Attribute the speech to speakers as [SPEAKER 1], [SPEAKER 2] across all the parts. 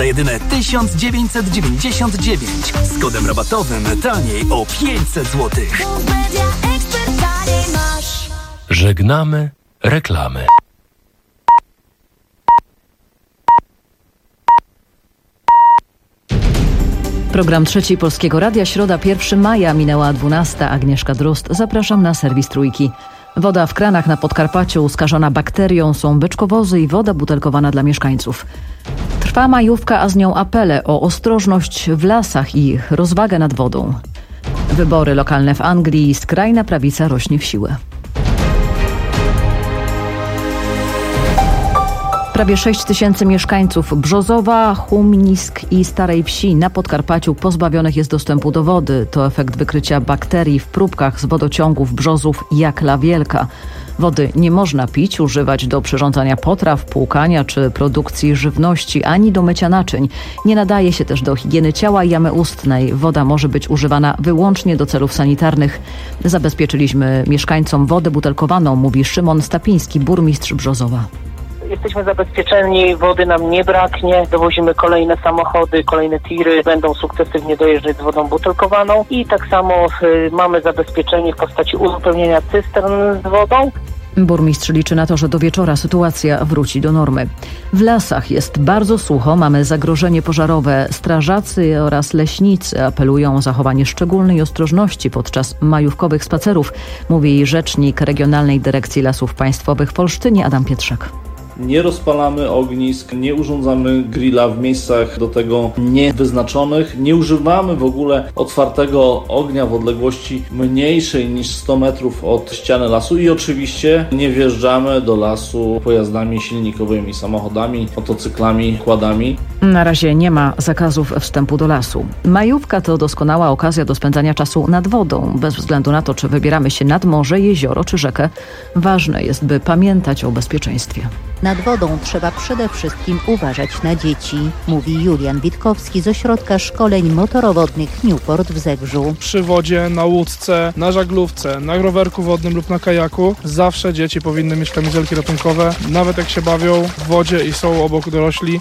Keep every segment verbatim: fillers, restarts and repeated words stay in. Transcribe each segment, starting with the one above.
[SPEAKER 1] za jedyne tysiąc dziewięćset dziewięćdziesiąt dziewięć. Z kodem rabatowym taniej o pięćset złotych.
[SPEAKER 2] Żegnamy reklamy.
[SPEAKER 3] Program Trzeci Polskiego Radia, środa pierwszego maja, minęła dwunasta. Agnieszka Drozd, zapraszam na serwis Trójki. Woda w kranach na Podkarpaciu skażona bakterią, są beczkowozy i woda butelkowana dla mieszkańców. Trwa majówka, a z nią apele o ostrożność w lasach i ich rozwagę nad wodą. Wybory lokalne w Anglii, skrajna prawica rośnie w siłę. Prawie sześć tysięcy mieszkańców Brzozowa, Chumnisk i Starej Wsi na Podkarpaciu pozbawionych jest dostępu do wody. To efekt wykrycia bakterii w próbkach z wodociągów Brzozów Jakla Wielka. Wody nie można pić, używać do przyrządzania potraw, płukania czy produkcji żywności, ani do mycia naczyń. Nie nadaje się też do higieny ciała i jamy ustnej. Woda może być używana wyłącznie do celów sanitarnych. Zabezpieczyliśmy mieszkańcom wodę butelkowaną, mówi Szymon Stapiński, burmistrz Brzozowa.
[SPEAKER 4] Jesteśmy zabezpieczeni, wody nam nie braknie, dowozimy kolejne samochody, kolejne tiry, będą sukcesywnie dojeżdżać z wodą butelkowaną i tak samo y, mamy zabezpieczenie w postaci uzupełnienia cystern z wodą.
[SPEAKER 3] Burmistrz liczy na to, że do wieczora sytuacja wróci do normy. W lasach jest bardzo sucho, mamy zagrożenie pożarowe. Strażacy oraz leśnicy apelują o zachowanie szczególnej ostrożności podczas majówkowych spacerów, mówi rzecznik Regionalnej Dyrekcji Lasów Państwowych w Olsztynie Adam Pietrzak.
[SPEAKER 5] Nie rozpalamy ognisk, nie urządzamy grilla w miejscach do tego niewyznaczonych. Nie używamy w ogóle otwartego ognia w odległości mniejszej niż sto metrów od ściany lasu i oczywiście nie wjeżdżamy do lasu pojazdami silnikowymi, samochodami, motocyklami, kładami.
[SPEAKER 3] Na razie nie ma zakazów wstępu do lasu. Majówka to doskonała okazja do spędzania czasu nad wodą. Bez względu na to, czy wybieramy się nad morze, jezioro czy rzekę, ważne jest, by pamiętać o bezpieczeństwie.
[SPEAKER 6] Nad wodą trzeba przede wszystkim uważać na dzieci, mówi Julian Witkowski z Ośrodka Szkoleń Motorowodnych Newport w Zegrzu.
[SPEAKER 7] Przy wodzie, na łódce, na żaglówce, na rowerku wodnym lub na kajaku zawsze dzieci powinny mieć kamizelki ratunkowe, nawet jak się bawią w wodzie i są obok dorośli.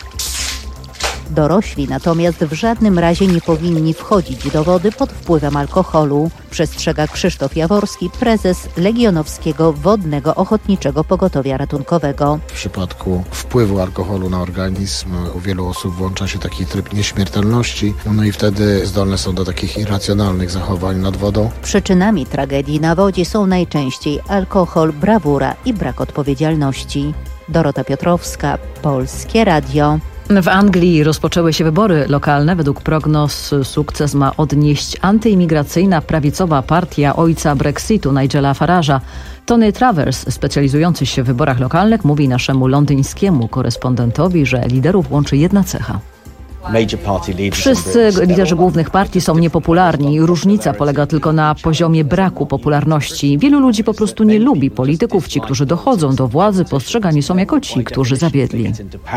[SPEAKER 6] Dorośli natomiast w żadnym razie nie powinni wchodzić do wody pod wpływem alkoholu, przestrzega Krzysztof Jaworski, prezes Legionowskiego Wodnego Ochotniczego Pogotowia Ratunkowego.
[SPEAKER 8] W przypadku wpływu alkoholu na organizm u wielu osób włącza się taki tryb nieśmiertelności, no i wtedy zdolne są do takich irracjonalnych zachowań nad wodą.
[SPEAKER 6] Przyczynami tragedii na wodzie są najczęściej alkohol, brawura i brak odpowiedzialności. Dorota Piotrowska, Polskie Radio.
[SPEAKER 3] W Anglii rozpoczęły się wybory lokalne. Według prognoz sukces ma odnieść antyimigracyjna prawicowa partia ojca Brexitu Nigela Farage'a. Tony Travers, specjalizujący się w wyborach lokalnych, mówi naszemu londyńskiemu korespondentowi, że liderów łączy jedna cecha. Wszyscy liderzy głównych partii są niepopularni. Różnica polega tylko na poziomie braku popularności. Wielu ludzi po prostu nie lubi polityków. Ci, którzy dochodzą do władzy, postrzegani są jako ci, którzy zawiedli.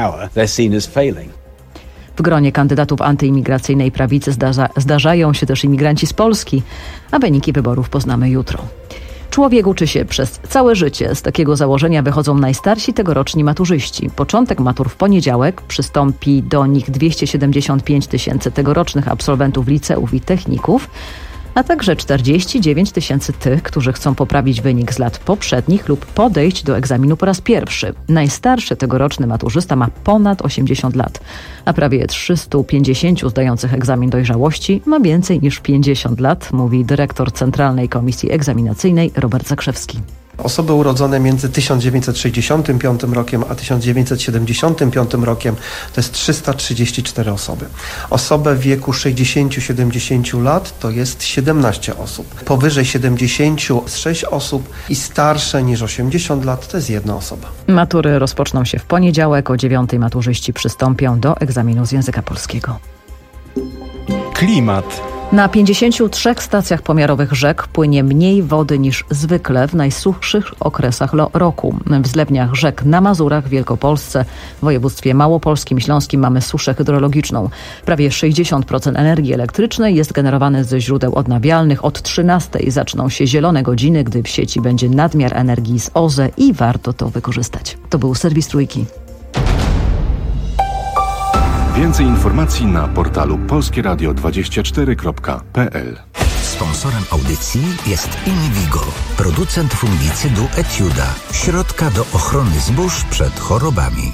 [SPEAKER 3] W gronie kandydatów antyimigracyjnej prawicy zdarza, zdarzają się też imigranci z Polski, a wyniki wyborów poznamy jutro. Człowiek uczy się przez całe życie. Z takiego założenia wychodzą najstarsi tegoroczni maturzyści. Początek matur w poniedziałek. Przystąpi do nich dwieście siedemdziesiąt pięć tysięcy tegorocznych absolwentów liceów i techników, a także czterdzieści dziewięć tysięcy tych, którzy chcą poprawić wynik z lat poprzednich lub podejść do egzaminu po raz pierwszy. Najstarszy tegoroczny maturzysta ma ponad osiemdziesiąt lat, a prawie trzysta pięćdziesiąt zdających egzamin dojrzałości ma więcej niż pięćdziesiąt lat, mówi dyrektor Centralnej Komisji Egzaminacyjnej Robert Zakrzewski.
[SPEAKER 9] Osoby urodzone między tysiąc dziewięćset sześćdziesiątym piątym rokiem a tysiąc dziewięćset siedemdziesiątym piątym rokiem to jest trzysta trzydzieści cztery osoby. Osoby w wieku sześćdziesiąt do siedemdziesięciu lat to jest siedemnaście osób. Powyżej siedemdziesięciu sześć osób i starsze niż osiemdziesiąt lat to jest jedna osoba.
[SPEAKER 3] Matury rozpoczną się w poniedziałek. O dziewiątej maturzyści przystąpią do egzaminu z języka polskiego.
[SPEAKER 2] Klimat.
[SPEAKER 3] Na pięćdziesięciu trzech stacjach pomiarowych rzek płynie mniej wody niż zwykle w najsuchszych okresach roku. W zlewniach rzek na Mazurach, w Wielkopolsce, w województwie małopolskim, śląskim mamy suszę hydrologiczną. Prawie sześćdziesiąt procent energii elektrycznej jest generowane ze źródeł odnawialnych. Od trzynastej zaczną się zielone godziny, gdy w sieci będzie nadmiar energii z O Z E i warto to wykorzystać. To był serwis Trójki.
[SPEAKER 10] Więcej informacji na portalu polskieradio dwadzieścia cztery kropka p l.
[SPEAKER 11] Sponsorem audycji jest Invigo, producent fungicydu Etiuda, środka do ochrony zbóż przed chorobami.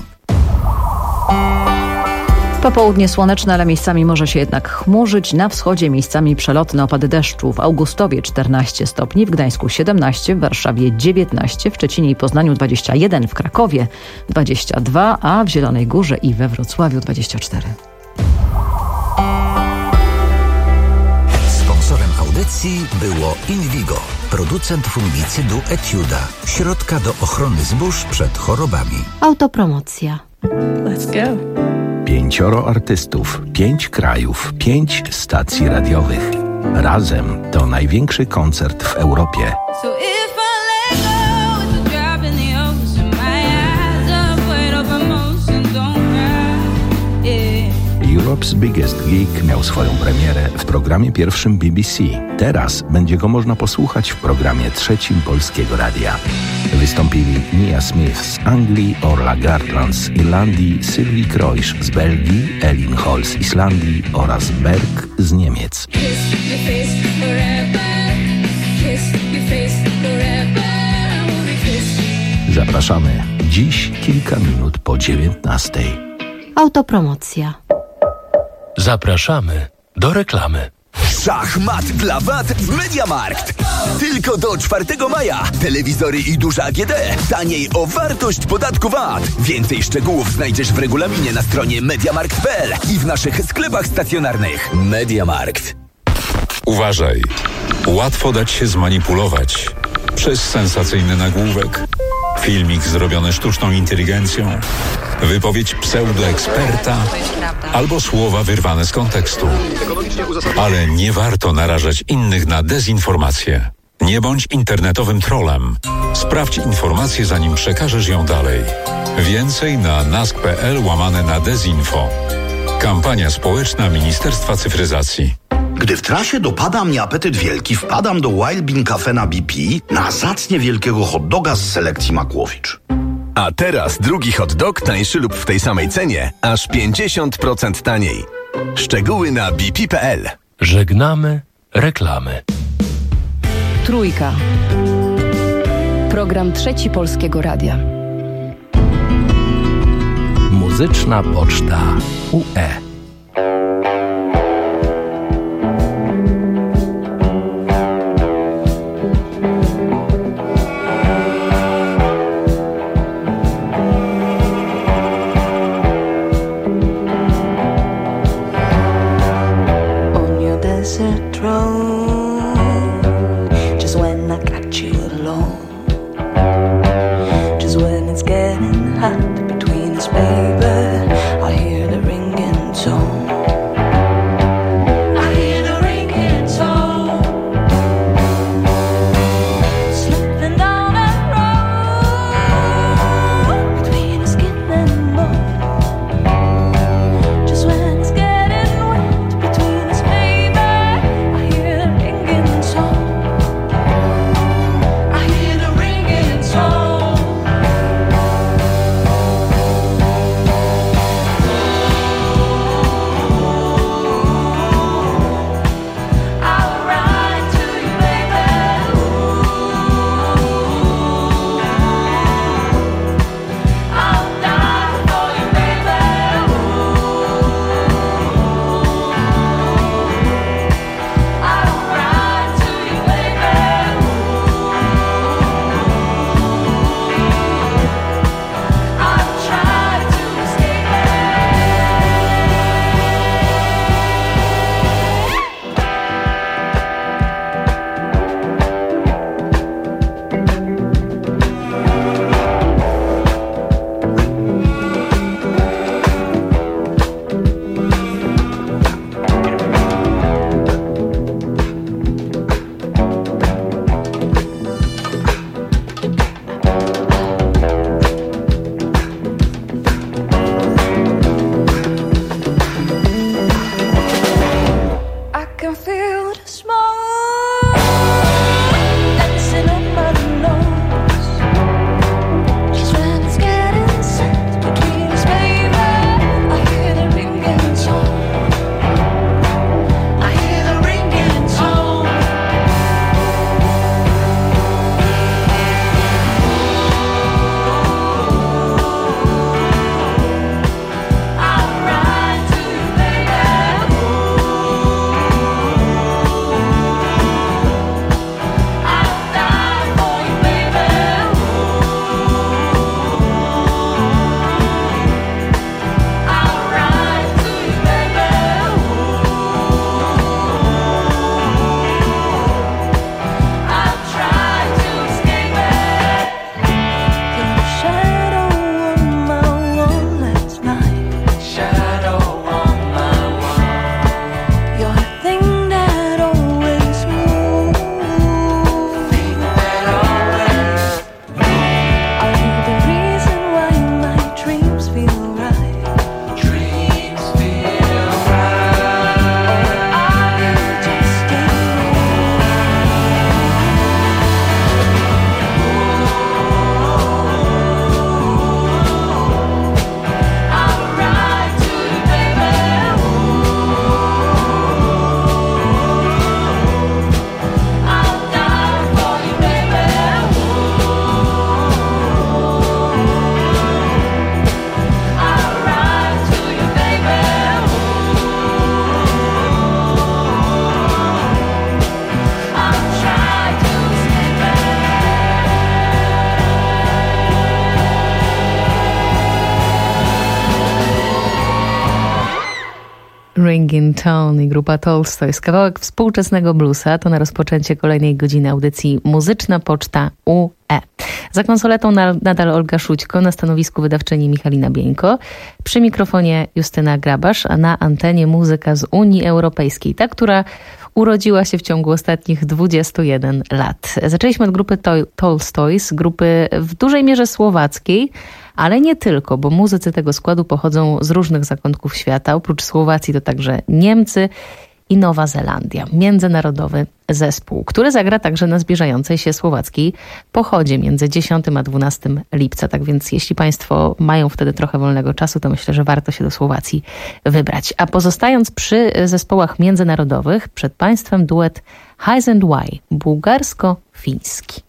[SPEAKER 3] Popołudnie słoneczne, ale miejscami może się jednak chmurzyć. Na wschodzie miejscami przelotne opady deszczu. W Augustowie czternaście stopni, w Gdańsku siedemnaście, w Warszawie dziewiętnaście, w Szczecinie i Poznaniu dwadzieścia jeden, w Krakowie dwadzieścia dwa, a w Zielonej Górze i we Wrocławiu dwadzieścia cztery.
[SPEAKER 11] Sponsorem audycji było Invigo, producent fungicydu Etiuda, środka do ochrony zbóż przed chorobami.
[SPEAKER 12] Autopromocja.
[SPEAKER 13] Let's go.
[SPEAKER 2] Pięcioro artystów, pięć krajów, pięć stacji radiowych. Razem to największy koncert w Europie. Europe's Biggest Gig miał swoją premierę w programie pierwszym B B C. Teraz będzie go można posłuchać w programie trzecim Polskiego Radia. Wystąpili Nia Smith z Anglii, Orla Gartland z Irlandii, Sylwii Krojsz z Belgii, Elin Hall z Islandii oraz Berg z Niemiec. Zapraszamy dziś kilka minut po dziewiętnastej.
[SPEAKER 12] Autopromocja.
[SPEAKER 2] Zapraszamy do reklamy.
[SPEAKER 14] Szachmat dla W A T w MediaMarkt. Tylko do czwartego maja. Telewizory i duże A G D. Taniej o wartość podatku V A T. Więcej szczegółów znajdziesz w regulaminie na stronie mediamarkt kropka p l i w naszych sklepach stacjonarnych. MediaMarkt.
[SPEAKER 15] Uważaj. Łatwo dać się zmanipulować przez sensacyjny nagłówek, filmik zrobiony sztuczną inteligencją, wypowiedź pseudoeksperta albo słowa wyrwane z kontekstu. Ale nie warto narażać innych na dezinformację. Nie bądź internetowym trollem. Sprawdź informację, zanim przekażesz ją dalej. Więcej na nask kropka p l łamane na dezinfo. Kampania społeczna Ministerstwa Cyfryzacji.
[SPEAKER 16] Gdy w trasie dopada mnie apetyt wielki, wpadam do Wild Bean Cafe na B P na zacnie wielkiego hot doga z selekcji Makłowicz.
[SPEAKER 17] A teraz drugi hot dog tańszy lub w tej samej cenie, aż pięćdziesiąt procent taniej. Szczegóły na b p kropka p l.
[SPEAKER 2] Żegnamy reklamy.
[SPEAKER 13] Trójka. Program Trzeci Polskiego Radia.
[SPEAKER 2] Muzyczna Poczta U E.
[SPEAKER 18] Hear Ringing Tone i grupa Tolstoys. Kawałek współczesnego bluesa to na rozpoczęcie kolejnej godziny audycji Muzyczna Poczta U E. Za konsoletą nadal Olga Szućko, na stanowisku wydawczyni Michalina Bieńko, przy mikrofonie Justyna Grabasz, a na antenie muzyka z Unii Europejskiej, ta, która urodziła się w ciągu ostatnich dwudziestu jeden lat. Zaczęliśmy od grupy Tol- Tolstoys, grupy w dużej mierze słowackiej, ale nie tylko, bo muzycy tego składu pochodzą z różnych zakątków świata. Oprócz Słowacji to także Niemcy i Nowa Zelandia. Międzynarodowy zespół, który zagra także na zbliżającej się słowackiej pochodzie między dziesiątym a dwunastym lipca. Tak więc jeśli Państwo mają wtedy trochę wolnego czasu, to myślę, że warto się do Słowacji wybrać. A pozostając przy zespołach międzynarodowych, przed Państwem duet Highs and Why, bułgarsko-fiński.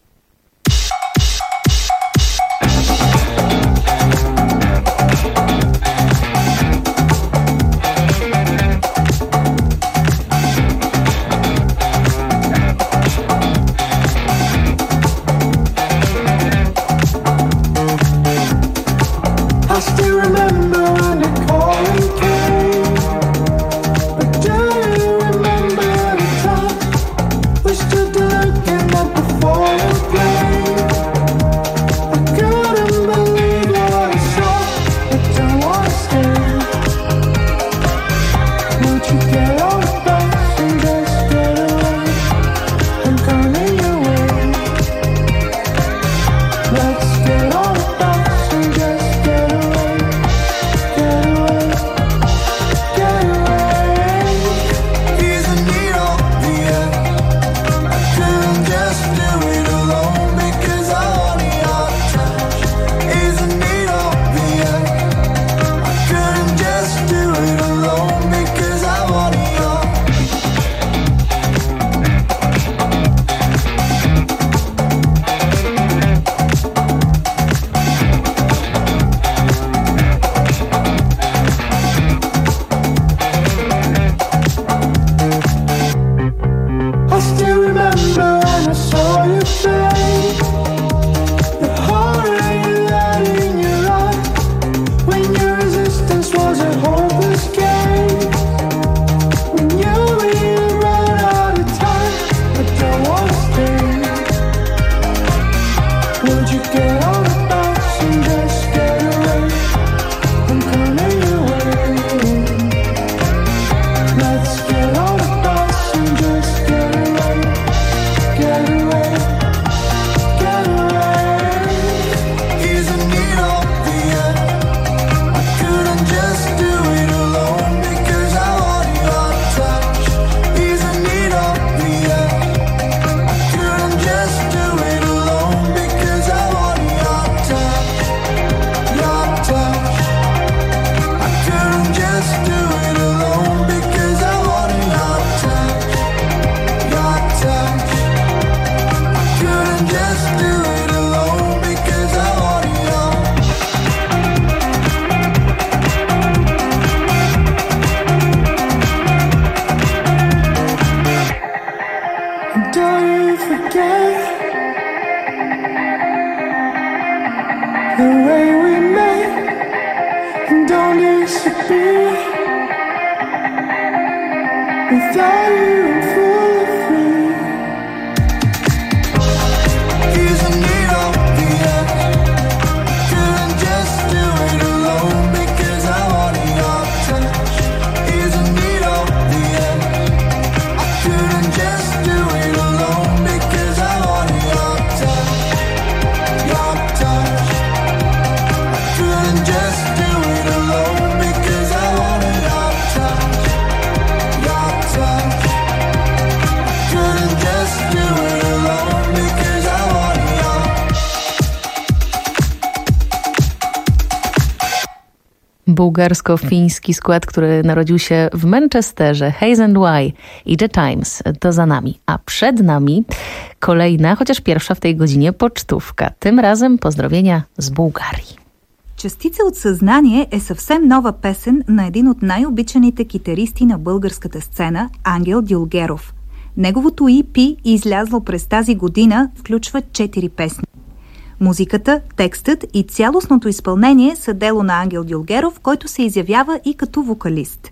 [SPEAKER 18] Bułgarsko-fiński skład, który narodził się w Manchesterze, Highs and Why i The Times, to za nami. A przed nami kolejna, chociaż pierwsza w tej godzinie, pocztówka. Tym razem pozdrowienia z Bułgarii.
[SPEAKER 19] Частица от съзнание е съвсем нова песен на един от най-обичаните китаристи на българската сцена, Ангел Дюлгеров. Неговото И Пи, излязло през тази година, включва четири песни. Музиката, текстът и цялостното изпълнение са дело на Ангел Дюлгеров, който се изявява и като вокалист.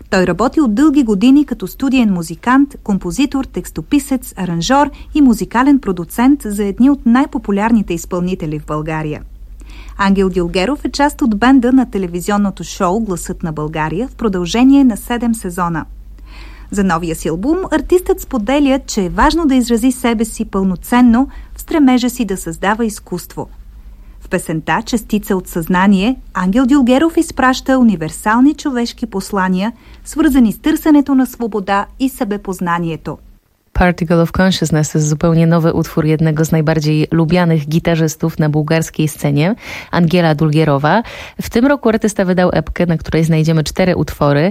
[SPEAKER 19] Той работи от дълги години като студиен музикант, композитор, текстописец, аранжор и музикален продуцент за едни от най-популярните изпълнители в България. Ангел Дюлгеров е част от бенда на телевизионното шоу «Гласът на България» в продължение на седем сезона. За новия си албум артистът споделя, че е важно да изрази себе си пълноценно в стремежа си да създава изкуство. В песента «Частица от съзнание» Ангел Дюлгеров изпраща универсални човешки послания, свързани с търсенето на свобода и себепознанието.
[SPEAKER 18] Particle of Consciousness jest zupełnie nowy utwór jednego z najbardziej lubianych gitarzystów na bułgarskiej scenie, Angela Dulgierowa. W tym roku artysta wydał epkę, na której znajdziemy cztery utwory.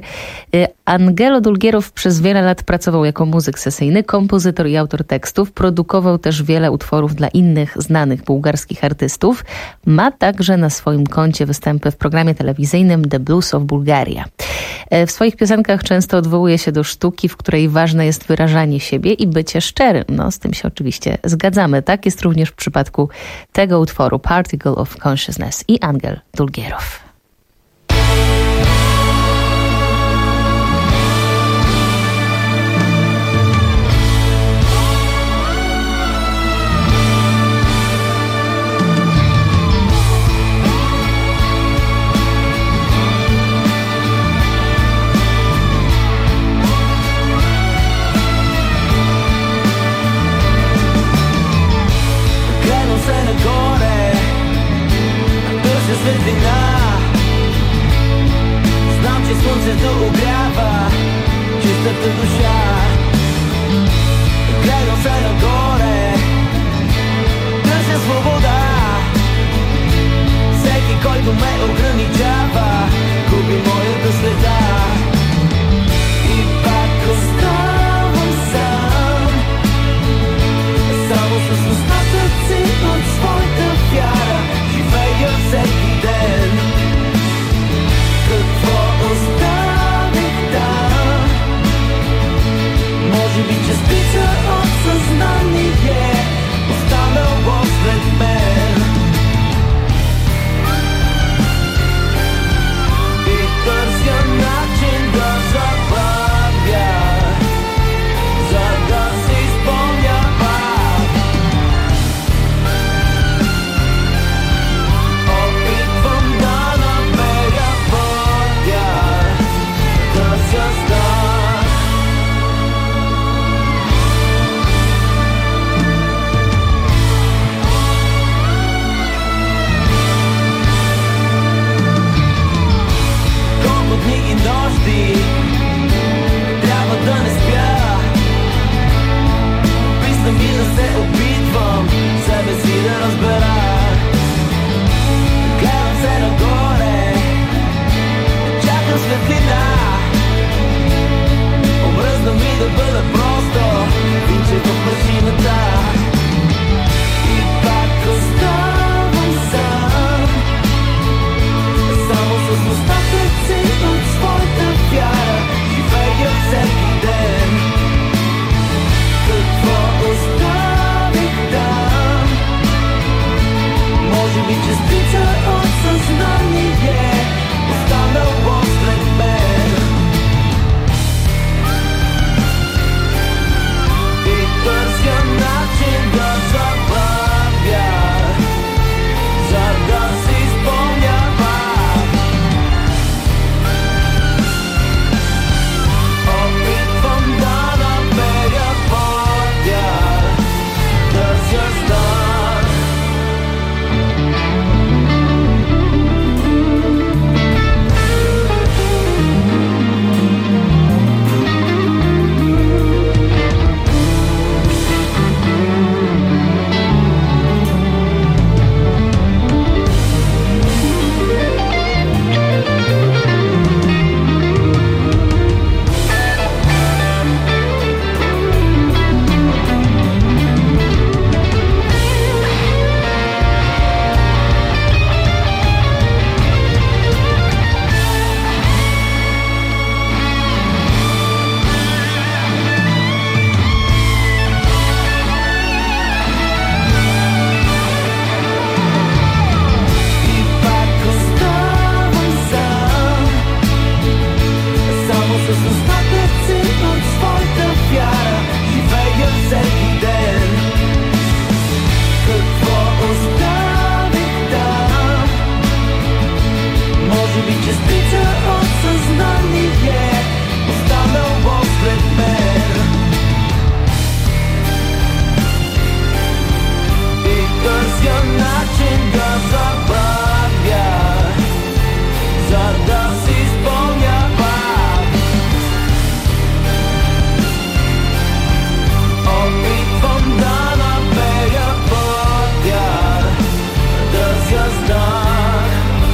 [SPEAKER 18] Angelo Dulgierow przez wiele lat pracował jako muzyk sesyjny, kompozytor i autor tekstów. Produkował też wiele utworów dla innych znanych bułgarskich artystów. Ma także na swoim koncie występy w programie telewizyjnym The Blues of Bulgaria. W swoich piosenkach często odwołuje się do sztuki, w której ważne jest wyrażanie siebie i bycie szczerym. No, z tym się oczywiście zgadzamy. Tak jest również w przypadku tego utworu Particle of Consciousness i Angel Dulgierow.
[SPEAKER 20] Начин Så som startet sin mot svolte fjerde I veien selv I den Kødt for oss stadig der Może być zbycie osознanie je Ustanęło zbyt mer I to način ga zabavlja Zada si spomnjava Opet bom dana peja podja Da zja znak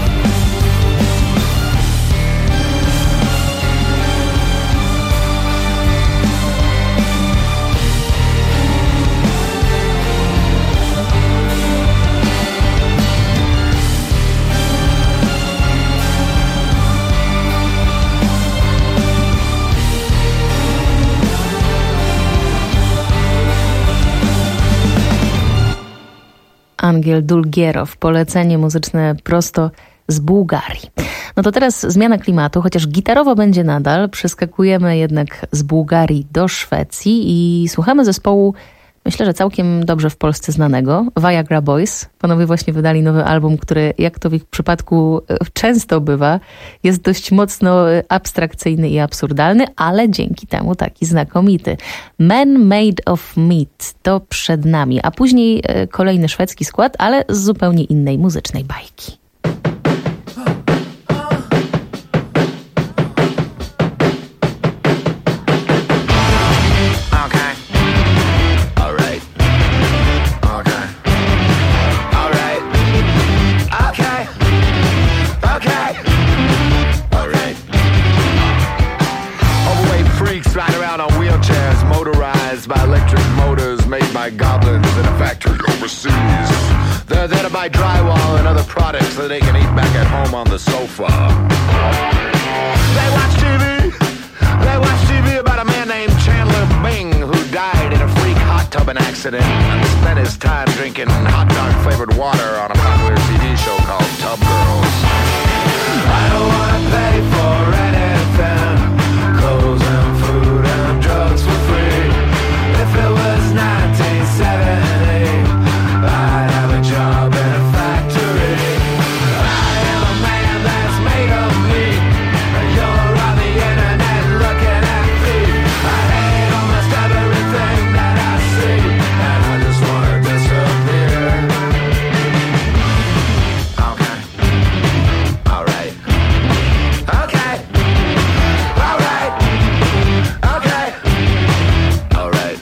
[SPEAKER 18] Angiel Dulgierow, polecenie muzyczne prosto z Bułgarii. No to teraz zmiana klimatu, chociaż gitarowo będzie nadal, przeskakujemy jednak z Bułgarii do Szwecji i słuchamy zespołu, myślę, że całkiem dobrze w Polsce znanego, Viagra Boys. Panowie właśnie wydali nowy album, który, jak to w ich przypadku często bywa, jest dość mocno abstrakcyjny i absurdalny, ale dzięki temu taki znakomity. Man Made of Meat to przed nami, a później kolejny szwedzki skład, ale z zupełnie innej muzycznej bajki.
[SPEAKER 21] By electric motors made by goblins in a factory overseas. They're there to buy drywall and other products that they can eat back at home on the sofa. They watch T V. They watch T V about a man named Chandler Bing who died in a freak hot tubbing accident and spent his time drinking hot dog flavored water on a popular T V show called Tub Girls. I don't wanna pay for anything. Clothes and food and drugs for free. If it was nineteen seventy, I'd have a job in a factory. I am a man that's made of meat. You're on the internet looking at me. I hate almost everything that I see, and I just wanna disappear. Okay. Alright. Okay. Alright. Okay. Alright.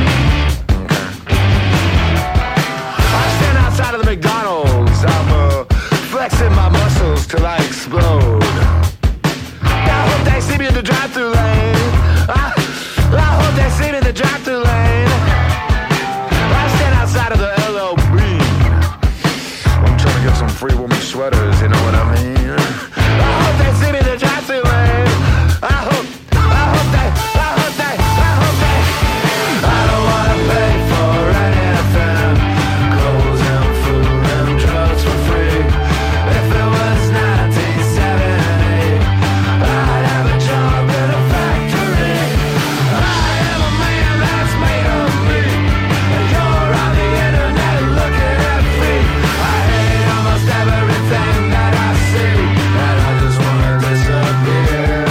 [SPEAKER 21] Outside of the McDonald's, I'm uh, flexing my muscles till I explode. I hope they see me in the drive-thru lane. I, I hope they see me in the drive-thru lane. I stand outside of the L L B. I'm trying to get some free woman sweaters, you know what I mean? I hope they see me in the drive-thru lane. I hope, I hope they, I hope they, I hope they. I don't wanna pay for anything. Clothes and food and drugs for free. If it was nineteen seventy, I'd have a job in a factory. I am a man that's made of me. You're on the internet looking at me. I hate almost everything that I see, and I just wanna disappear.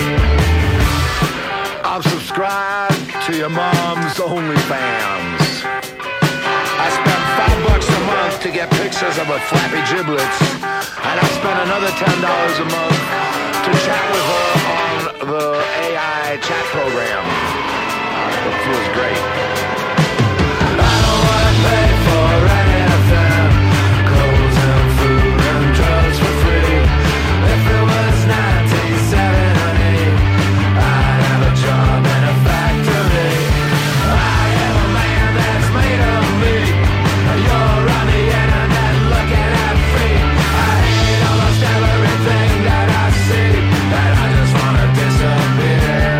[SPEAKER 21] I'm subscribed to your mom's OnlyFans. I spent five bucks a month to get pictures of her flappy giblets, and I spent another ten dollars a month to chat with her on the A I chat program. It feels great. I don't wanna pay for anything. Clothes and food and drugs for free. If it was nineteen seventy, I'd have a job in a factory. I am a man that's made of me. You're on the internet looking at me. I hate almost everything that I see, and I just wanna disappear.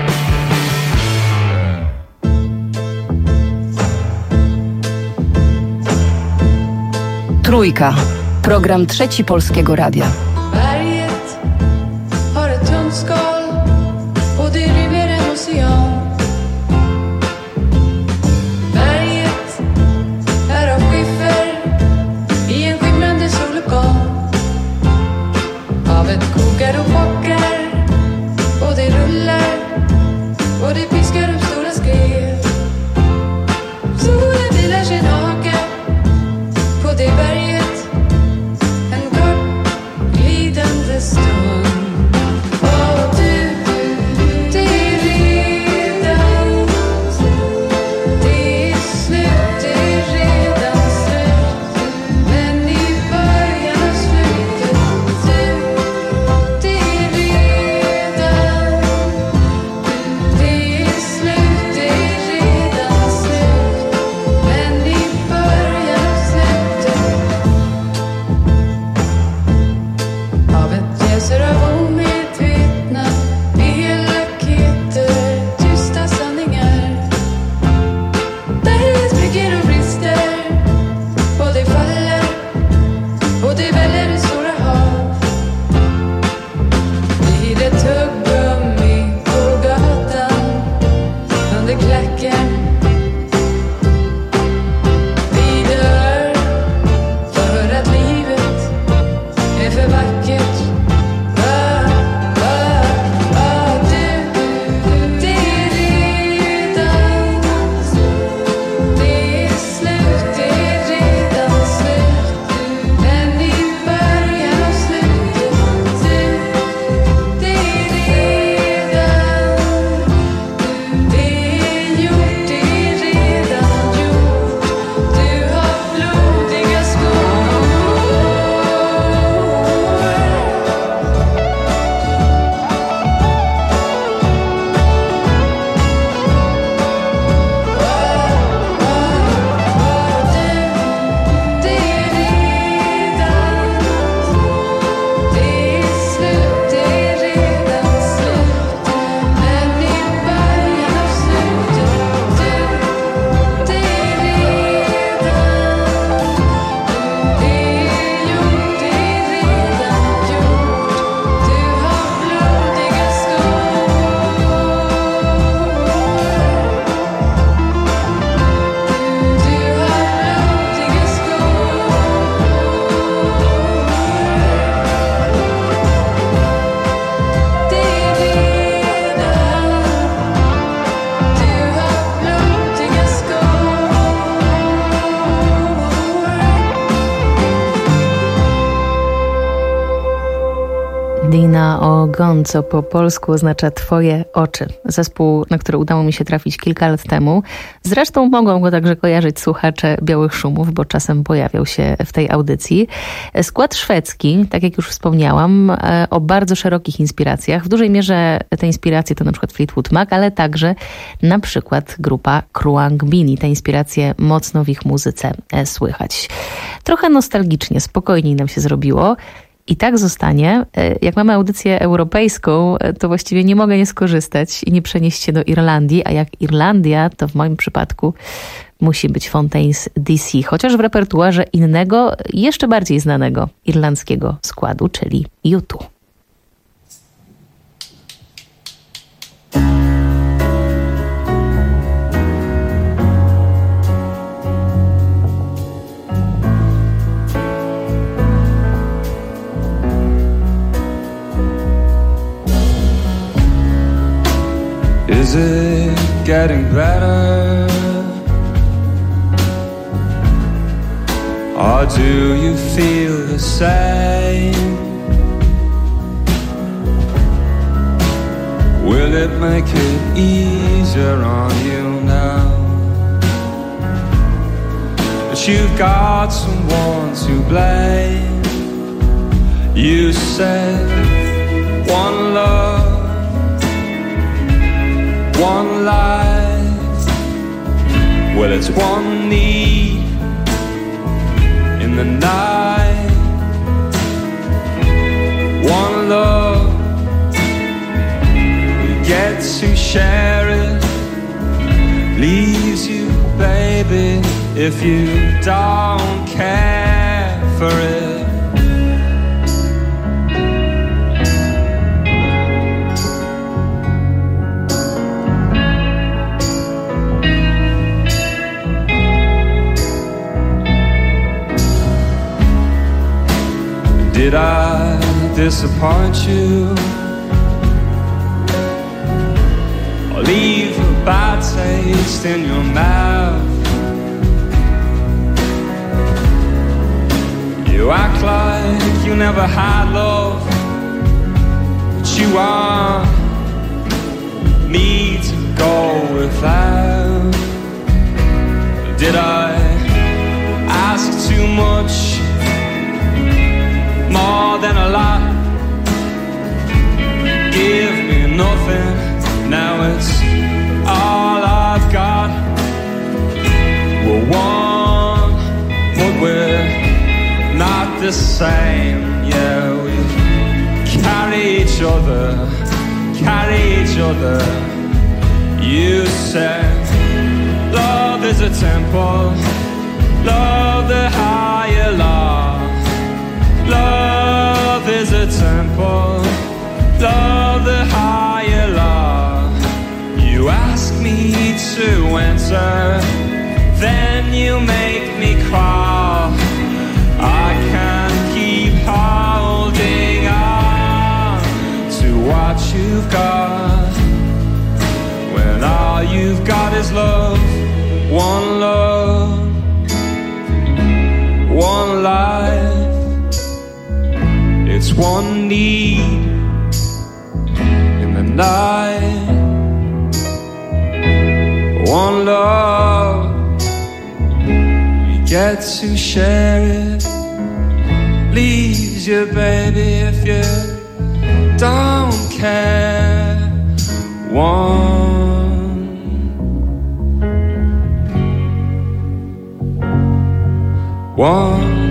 [SPEAKER 13] Trójka. Program Trzeci Polskiego Radia.
[SPEAKER 22] Berget har ett tunt skal
[SPEAKER 1] rullar och det piskar upp stora skrev. Solen vilar sig naken på det berget en kort glidande stund. Och du, det är redan det är slut, det är redan slut. Men i början av slutet du, det är redan det är slut, det är redan slut. Men i början av slutet havet jäser av omedvetna elakheter, tysta sanningar. Berget spricker och brister och det faller och det väller i stora hav. Vid ett tuggummi på gatan under klacken. Vi dör för att livet är för vackert. Ah, ah, ah, du, det är redan det är slut, det är redan slut. Men i början av slutet du, det är redan det är gjort, det är redan gjort. Du har blodiga skor. Det är redan det är slut, det är redan slut. Men i början av slutet du, det är redan det är gjort, det är redan gjort. Du har blodiga skor. Du har blodiga skor. Det är redan du har blodiga skor.
[SPEAKER 18] Dina Ogon, co po polsku oznacza Twoje oczy. Zespół, na który udało mi się trafić kilka lat temu. Zresztą mogą go także kojarzyć słuchacze Białych Szumów, bo czasem pojawiał się w tej audycji. Skład szwedzki, tak jak już wspomniałam, e, o bardzo szerokich inspiracjach. W dużej mierze te inspiracje to na przykład Fleetwood Mac, ale także na przykład grupa Kruang Bini. Te inspiracje mocno w ich muzyce e, słychać. Trochę nostalgicznie, spokojniej nam się zrobiło. I tak zostanie. Jak mamy audycję europejską, to właściwie nie mogę nie skorzystać i nie przenieść się do Irlandii, a jak Irlandia, to w moim przypadku musi być Fontaines D C, chociaż w repertuarze innego, jeszcze bardziej znanego irlandzkiego składu, czyli U two.
[SPEAKER 22] Is it getting better? Or do you feel the same? Will it make it easier on you now? But you've got someone to blame. You said one love, one life. Well, it's one need in the night. One love, we get to share it. Leaves you, baby, if you don't care for it. Did I disappoint you? bad taste in your mouth. You act like you never had love, but you want me to go without. Did I ask too much? More than a lot. Give me nothing, now it's all I've got. We're one, but we're not the same. Yeah, we carry each other, carry each other. You said love is a temple, love the higher law. Love is a temple, love the higher law. You ask me to enter, then you make me crawl. I can't keep holding on to what you've got, when all you've got is love. One love, one life. It's one need in the night. One love, we get to share it. Leaves you, baby, if you don't care. One, one.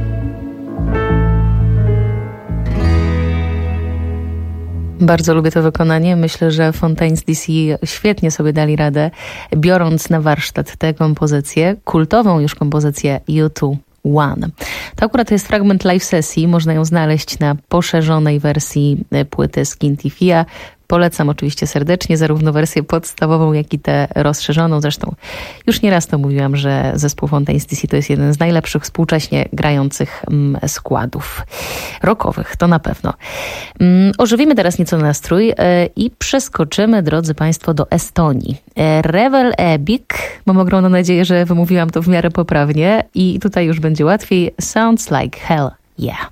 [SPEAKER 18] Bardzo lubię to wykonanie. Myślę, że Fontaines D C świetnie sobie dali radę, biorąc na warsztat tę kompozycję, kultową już kompozycję U dwa One. To akurat jest fragment live sesji. Można ją znaleźć na poszerzonej wersji płyty Skintifia. Polecam oczywiście serdecznie zarówno wersję podstawową, jak i tę rozszerzoną. Zresztą już nieraz to mówiłam, że zespół Fontaines D C to jest jeden z najlepszych współcześnie grających mm, składów rockowych, to na pewno. Mm, ożywimy teraz nieco nastrój yy, i przeskoczymy, drodzy Państwo, do Estonii. Yy, Revel Ebik, mam ogromną nadzieję, że wymówiłam to w miarę poprawnie i tutaj już będzie łatwiej. Sounds like hell, yeah.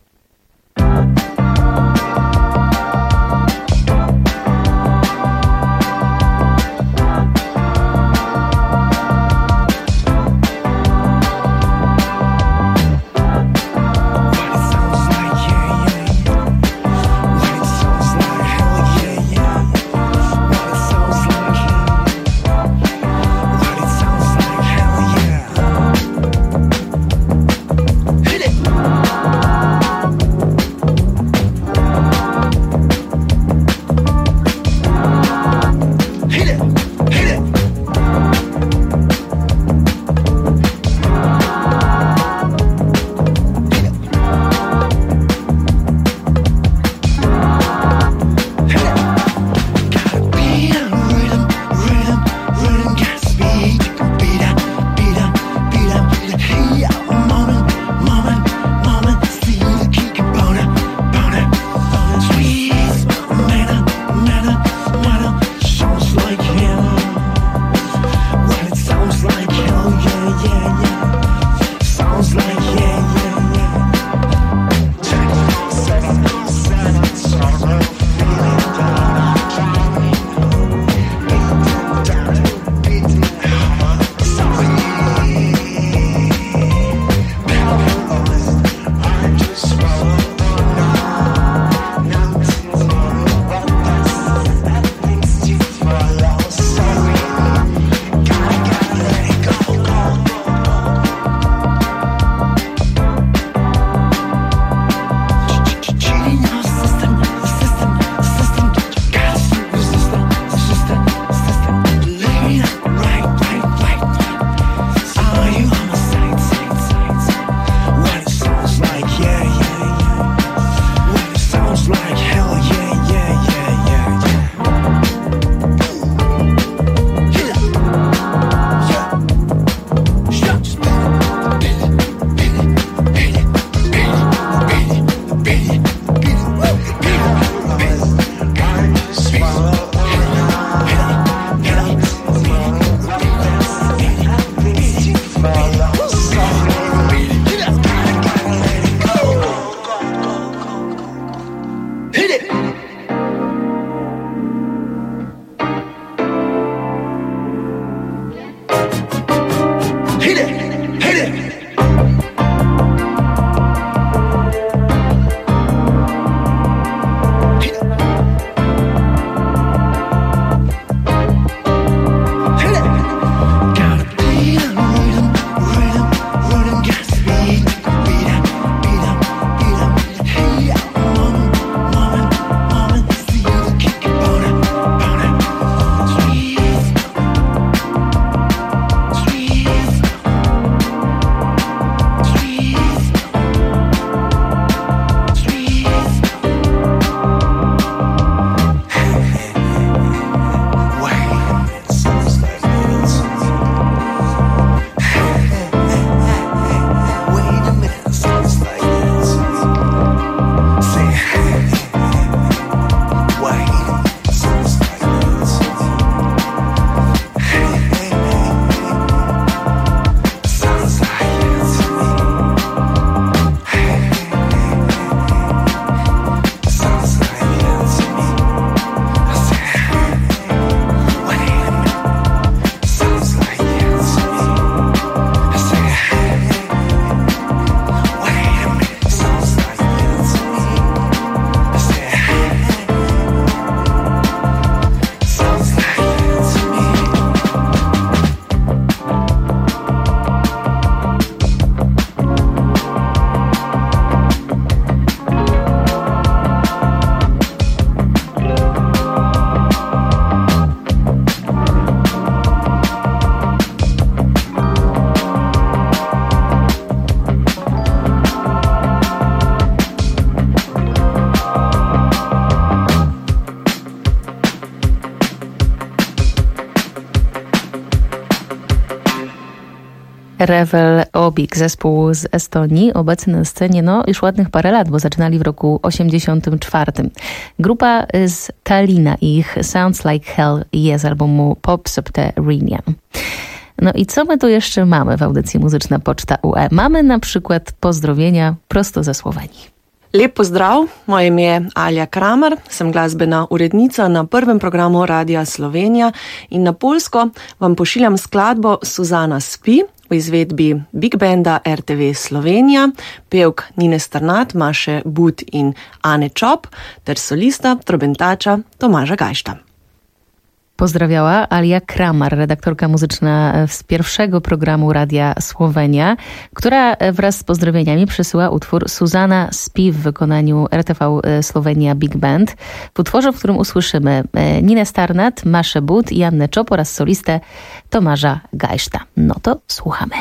[SPEAKER 18] Revel Obik, zespół z Estonii, obecny na scenie no już ładnych parę lat, bo zaczynali w roku osiemdziesiątym czwartym. Grupa z Talina i ich Sounds Like Hell jest z albumu Pop Subterranean. No i co my tu jeszcze mamy w audycji Muzyczna Poczta U E? Mamy na przykład pozdrowienia prosto ze Słowenii.
[SPEAKER 4] Lep pozdrav, moje ime je Alja Kramer, sem glasbena urednica na prvem programu Radia Slovenija in na Poljsko vam pošiljam skladbo Suzana spi v izvedbi Big Banda R T V Slovenija, pevk Nine Strnad, Maše But in Ane Čop ter solista, trobentača Tomaža Gajšta.
[SPEAKER 18] Pozdrawiała Alia Kramar, redaktorka muzyczna z pierwszego programu Radia Słowenia, która wraz z pozdrowieniami przesyła utwór Suzana Spi w wykonaniu R T V Słowenia Big Band. W utworze, w którym usłyszymy Ninę Starnat, Maszę But i Annę Czop oraz solistę Tomaża Gajszta. No to słuchamy.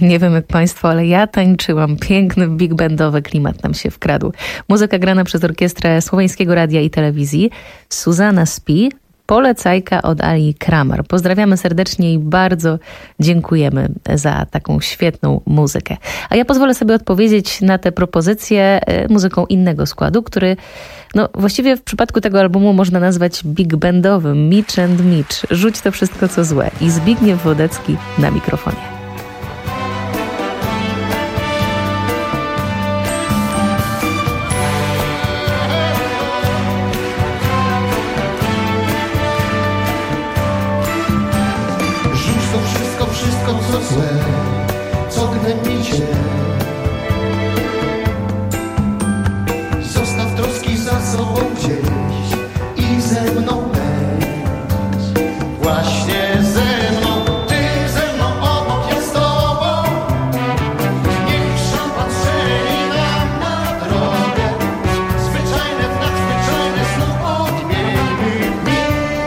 [SPEAKER 18] Nie wiem jak państwo, ale ja tańczyłam. Piękny big bandowy klimat nam się wkradł. Muzyka grana przez orkiestrę Słoweńskiego Radia i Telewizji. Susanna Spi, polecajka od Ali Kramer. Pozdrawiamy serdecznie i bardzo dziękujemy za taką świetną muzykę. A ja pozwolę sobie odpowiedzieć na tę propozycję muzyką innego składu, który no właściwie w przypadku tego albumu można nazwać big bandowym. Mitch and Mitch. Rzuć to wszystko co złe. I Zbigniew Wodecki na mikrofonie.
[SPEAKER 5] Wszystko co złe, co gnębi cię. Zostaw troski za sobą gdzieś i ze mną będź. Właśnie ze mną, ty ze mną, obok ja z tobą. Niech szampan strzeli nam na drogę. Zwyczajne w nadzwyczajne znów odmienimy dni.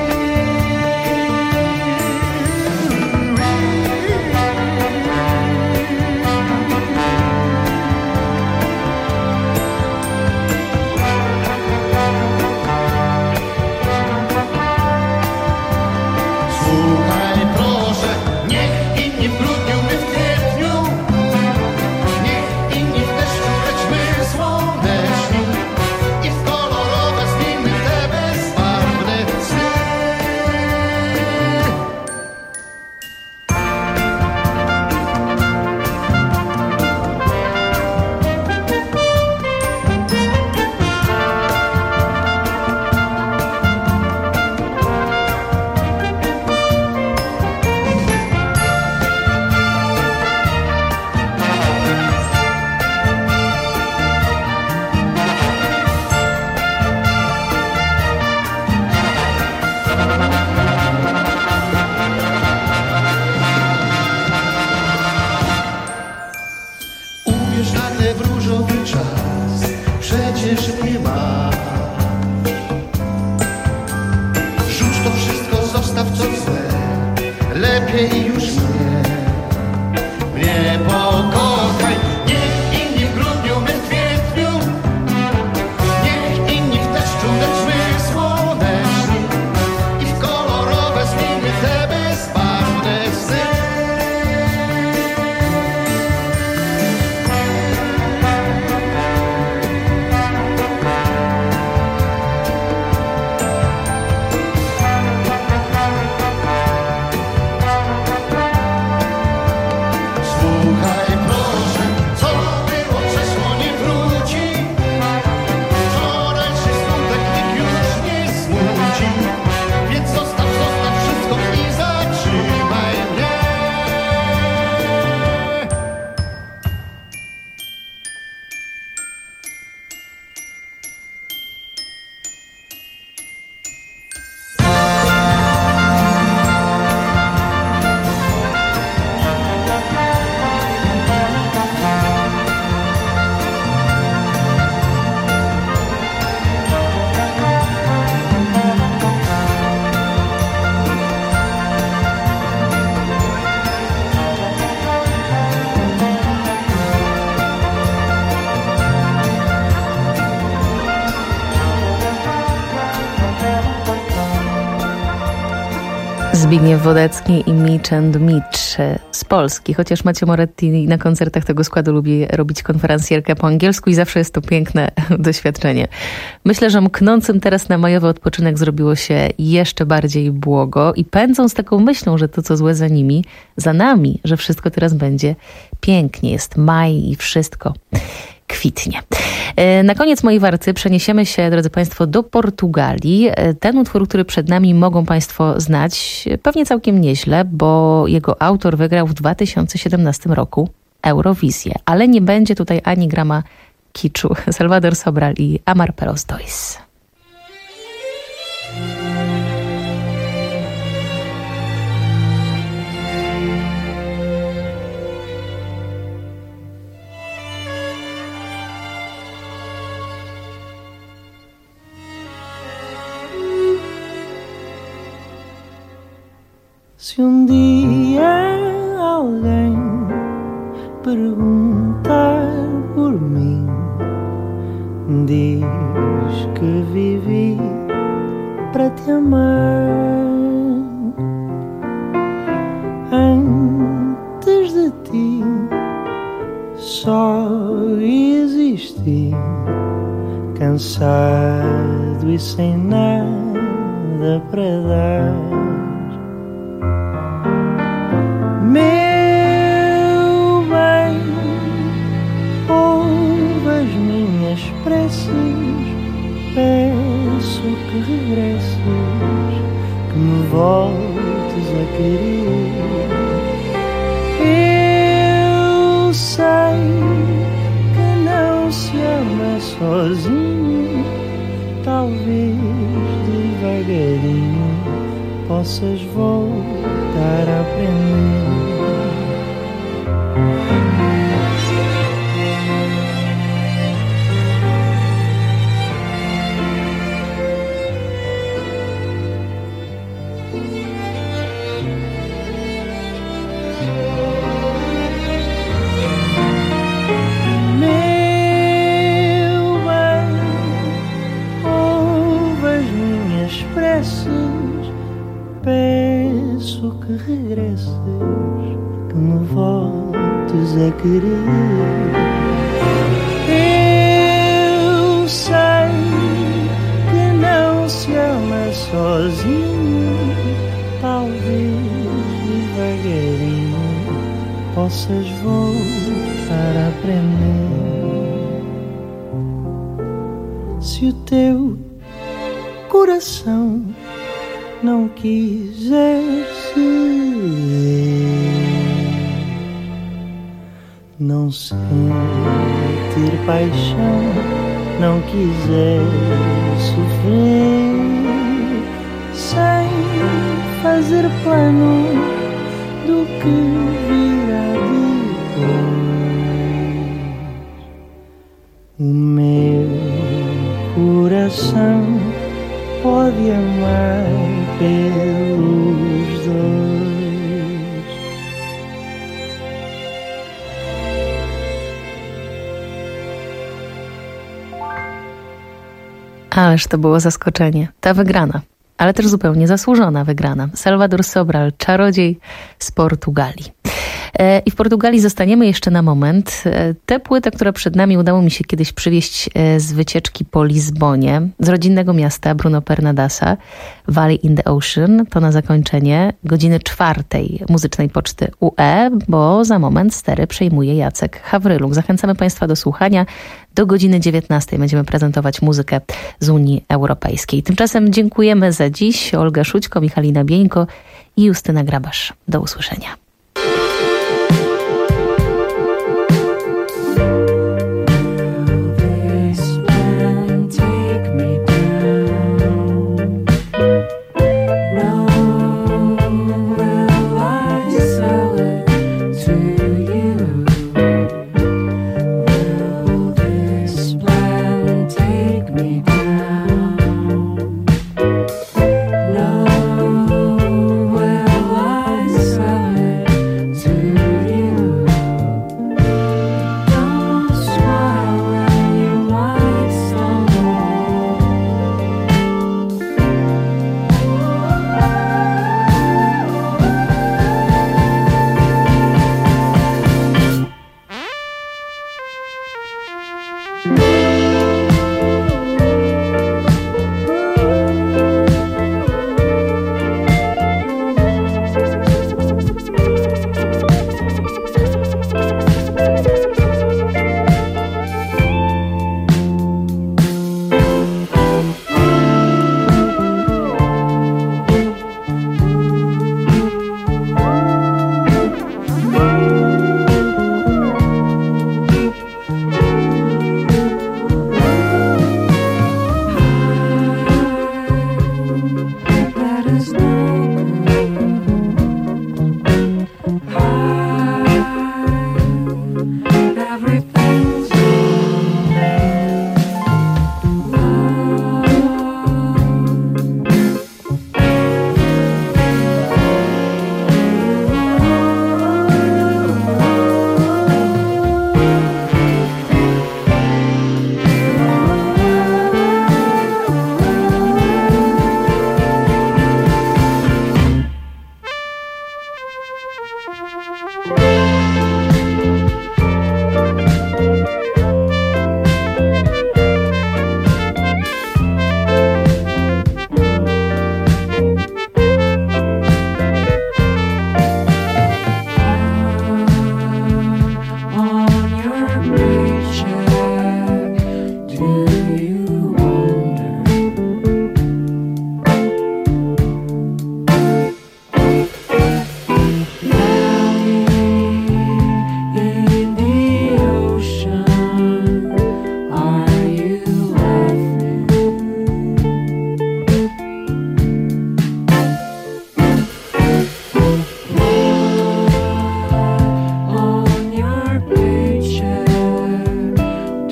[SPEAKER 18] Zbigniew Wodecki i Mitch and Mitch z Polski. Chociaż Macio Moretti na koncertach tego składu lubi robić konferencjerkę po angielsku i zawsze jest to piękne doświadczenie. Myślę, że mknącym teraz na majowy odpoczynek zrobiło się jeszcze bardziej błogo i pędzą z taką myślą, że to co złe za nimi, za nami, że wszystko teraz będzie pięknie. Jest maj i wszystko kwitnie. Na koniec mojej warty przeniesiemy się, drodzy Państwo, do Portugalii. Ten utwór, który przed nami mogą Państwo znać pewnie całkiem nieźle, bo jego autor wygrał w dwa tysiące siedemnastym roku Eurowizję. Ale nie będzie tutaj ani grama kiczu. Salvador Sobral i Amar Pelos Dois.
[SPEAKER 20] Se um dia alguém perguntar por mim, diz que vivi para te amar. Antes de ti só existi, cansado e sem nada para dar. Meu bem, ouve as minhas preces, peço que regresses, que me voltes a querer. Eu sei que não se ama sozinho, talvez devagarinho possas voltar a aprender. Peço que regresses, que me voltes a querer. Eu sei que não se ama sozinho, talvez devagarinho possas voltar a aprender. Se o teu coração não quiser ceder, não sentir paixão, não quiser sofrer, sem fazer planos do que virá depois, o meu coração pode amar pelos dois.
[SPEAKER 18] Ależ to było zaskoczenie. Ta wygrana, ale też zupełnie zasłużona wygrana. Salvador Sobral, czarodziej z Portugalii. I w Portugalii zostaniemy jeszcze na moment. Tę płytę, która przed nami, udało mi się kiedyś przywieźć z wycieczki po Lizbonie, z rodzinnego miasta Bruno Pernadasa, Valley in the Ocean. To na zakończenie godziny czwartej muzycznej poczty U E, bo za moment stery przejmuje Jacek Hawryluk. Zachęcamy Państwa do słuchania. Do godziny dziewiętnastej będziemy prezentować muzykę z Unii Europejskiej. Tymczasem dziękujemy za dziś. Olga Szućko, Michalina Bieńko i Justyna Grabasz. Do usłyszenia.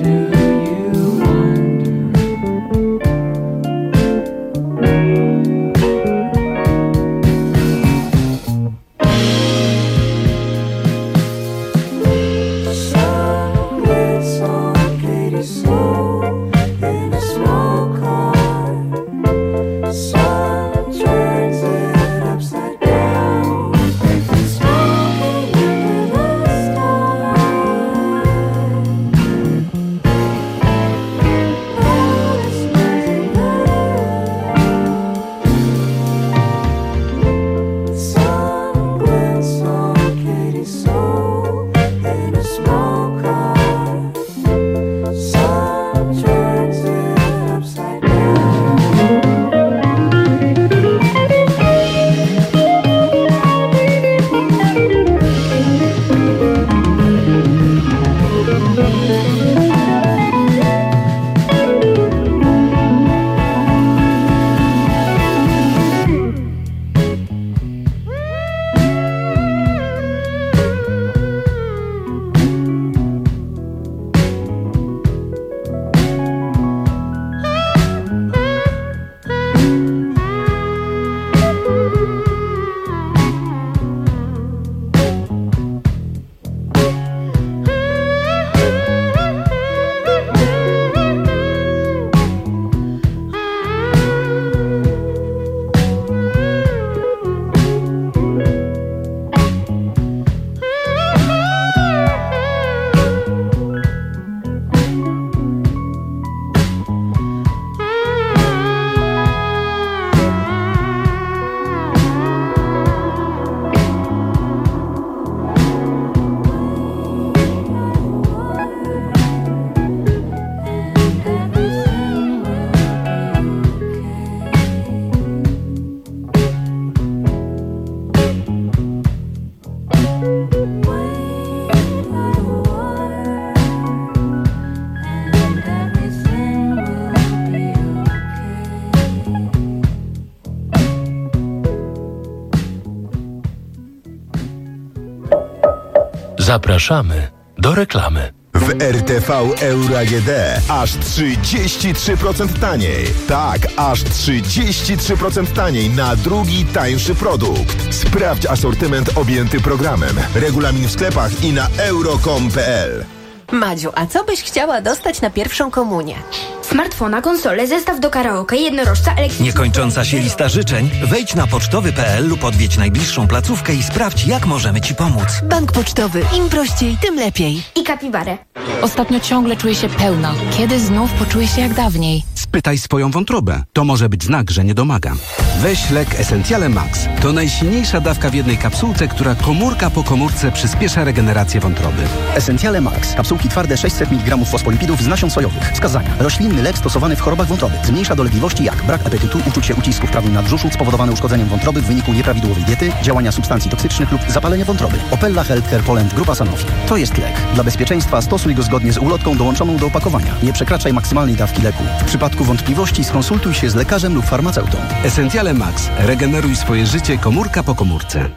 [SPEAKER 7] Zapraszamy do reklamy.
[SPEAKER 8] W R T V Euro A G D aż trzydzieści trzy procent taniej. Tak, aż trzydzieści trzy procent taniej na drugi tańszy produkt. Sprawdź asortyment objęty programem. Regulamin w sklepach i na euro kropka com kropka p l.
[SPEAKER 23] Madziu, a co byś chciała dostać na pierwszą komunię?
[SPEAKER 24] Smartfona, konsolę, zestaw do karaoke, jednorożca, elektryczny...
[SPEAKER 25] Niekończąca się lista życzeń? Wejdź na pocztowy kropka p l lub odwiedź najbliższą placówkę i sprawdź, jak możemy Ci pomóc.
[SPEAKER 23] Bank Pocztowy. Im prościej, tym lepiej.
[SPEAKER 24] I kapibarę.
[SPEAKER 26] Ostatnio ciągle czuję się pełna. Kiedy znów poczuję się jak dawniej?
[SPEAKER 27] Spytaj swoją wątrobę. To może być znak, że nie domagam. Weź lek Essentiale Max. To najsilniejsza dawka w jednej kapsułce, która komórka po komórce przyspiesza regenerację wątroby.
[SPEAKER 28] Essentiale Max. Kapsułki twarde sześćset miligramów fosfolipidów z nasion sojowych. Wskazania. Roślinny lek stosowany w chorobach wątroby. Zmniejsza dolegliwości jak brak apetytu, uczucie ucisku w prawym nadbrzuszu spowodowane uszkodzeniem wątroby w wyniku nieprawidłowej diety, działania substancji toksycznych lub zapalenie wątroby. Opella Healthcare Poland Grupa Sanofi. To jest lek. Dla bezpieczeństwa stosuj go zgodnie z ulotką dołączoną do opakowania. Nie przekraczaj maksymalnej dawki leku. W przypadku wątpliwości skonsultuj się z lekarzem lub farmaceutą.
[SPEAKER 27] Essentiale Max. Regeneruj swoje życie komórka po komórce.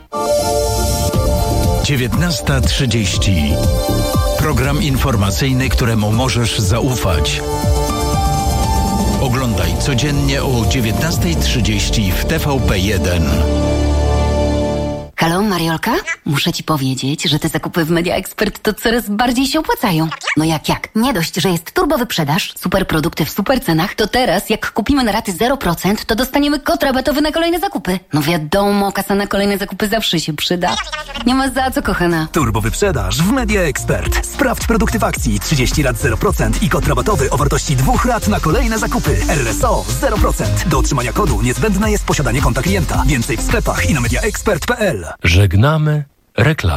[SPEAKER 7] dziewiętnasta trzydzieści. Program informacyjny, któremu możesz zaufać. Oglądaj codziennie o dziewiętnasta trzydzieści w T V P jeden.
[SPEAKER 29] Halo, Mariolka? Muszę ci powiedzieć, że te zakupy w Media Expert to coraz bardziej się opłacają. No jak, jak? Nie dość, że jest turbo wyprzedaż, super produkty w super cenach, to teraz jak kupimy na raty zero procent, to dostaniemy kod rabatowy na kolejne zakupy. No wiadomo, kasa na kolejne zakupy zawsze się przyda. Nie ma za co, kochana.
[SPEAKER 30] Turbo wyprzedaż w Media Expert. Sprawdź produkty w akcji, trzydzieści lat zero procent i kod rabatowy o wartości dwóch rat na kolejne zakupy. R S O zero procent. Do otrzymania kodu niezbędne jest posiadanie konta klienta. Więcej w sklepach i na mediaexpert kropka p l.
[SPEAKER 7] Żegnamy reklamy.